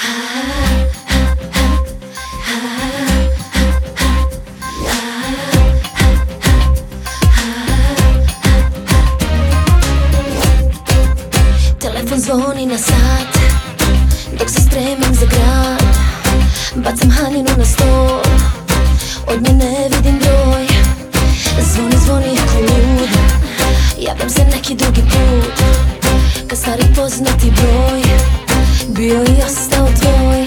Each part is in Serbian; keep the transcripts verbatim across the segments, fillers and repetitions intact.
Telefon zvoni na sat, dok se spremim za grad. Bacam haljinu na stol, od nje ne vidim broj. Zvoni, zvoni ko lud, javljam se neki drugi put. Kad stari poznati broj, bio i ostao tvoj.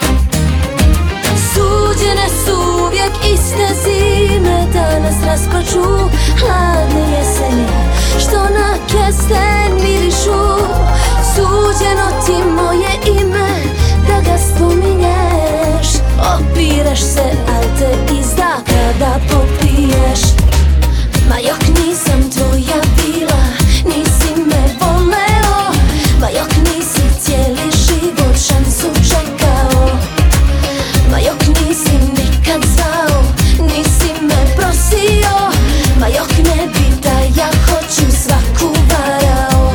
Suđene su uvijek iste zime, da nas rasplaču hladne jeseni, što na kesten mirišu. Suđeno ti moje ime, da ga spominješ. Opiraš se, al te izda kada popiješ. Ma jok nisam tvoja bila, nisi me voleo. Ma jok nisi cijeli život šansu čekao. Ma jok nisi nikad zvao, nisi me prosio. Ma jok ne bi da ja hoću svaku varao.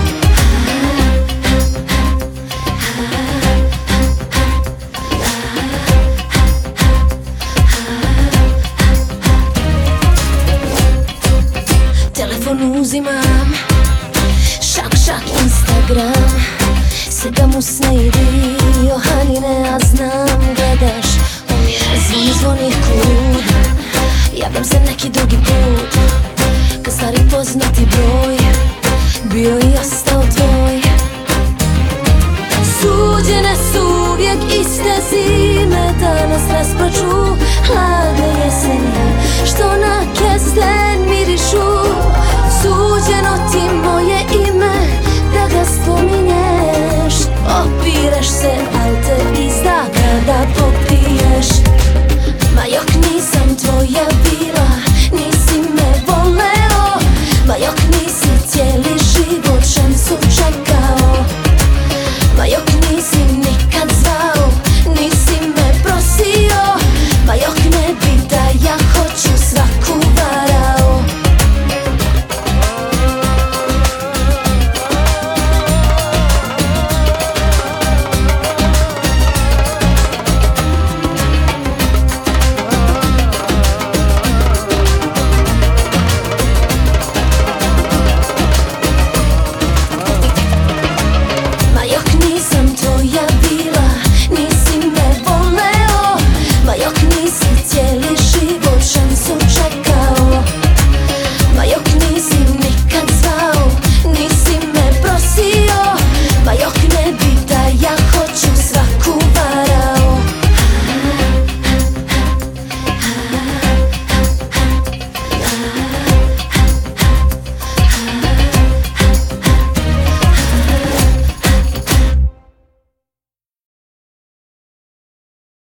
Telefon uzimam, šak šak Instagram. Sedam u sne i dio haljine, a znam gledaš. Zvoni, zvoni ko lud, javljam se neki drugi put. Kad stari poznati broj, bio i ostao tvoj. Suđene su uvijek iste zime, da nas rasplaču hladne